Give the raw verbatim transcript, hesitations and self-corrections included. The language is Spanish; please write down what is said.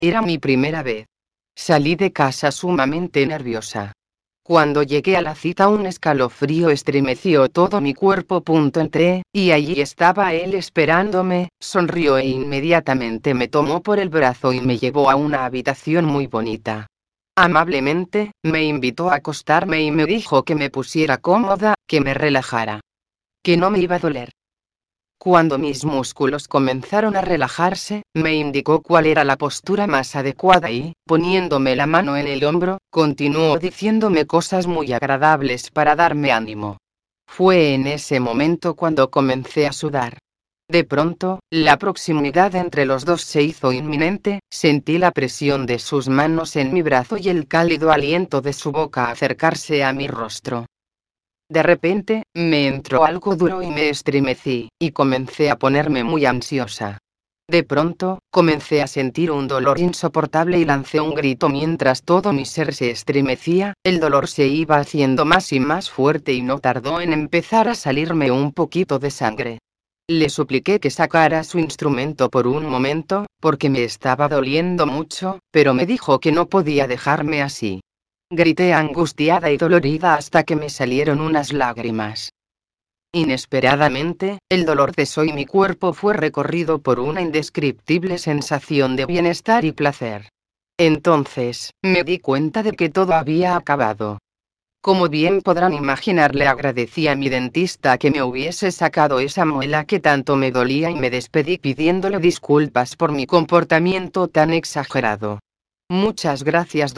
Era mi primera vez. Salí de casa sumamente nerviosa. Cuando llegué a la cita un escalofrío estremeció todo mi cuerpo. Entré, y allí estaba él esperándome, sonrió e inmediatamente me tomó por el brazo y me llevó a una habitación muy bonita. Amablemente, me invitó a acostarme y me dijo que me pusiera cómoda, que me relajara. Que no me iba a doler. Cuando mis músculos comenzaron a relajarse, me indicó cuál era la postura más adecuada y, poniéndome la mano en el hombro, continuó diciéndome cosas muy agradables para darme ánimo. Fue en ese momento cuando comencé a sudar. De pronto, la proximidad entre los dos se hizo inminente, sentí la presión de sus manos en mi brazo y el cálido aliento de su boca acercarse a mi rostro. De repente, me entró algo duro y me estremecí, y comencé a ponerme muy ansiosa. De pronto, comencé a sentir un dolor insoportable y lancé un grito mientras todo mi ser se estremecía, el dolor se iba haciendo más y más fuerte y no tardó en empezar a salirme un poquito de sangre. Le supliqué que sacara su instrumento por un momento, porque me estaba doliendo mucho, pero me dijo que no podía dejarme así. Grité angustiada y dolorida hasta que me salieron unas lágrimas. Inesperadamente, el dolor cesó y mi cuerpo fue recorrido por una indescriptible sensación de bienestar y placer. Entonces, me di cuenta de que todo había acabado. Como bien podrán imaginar, le agradecí a mi dentista que me hubiese sacado esa muela que tanto me dolía y me despedí pidiéndole disculpas por mi comportamiento tan exagerado. Muchas gracias,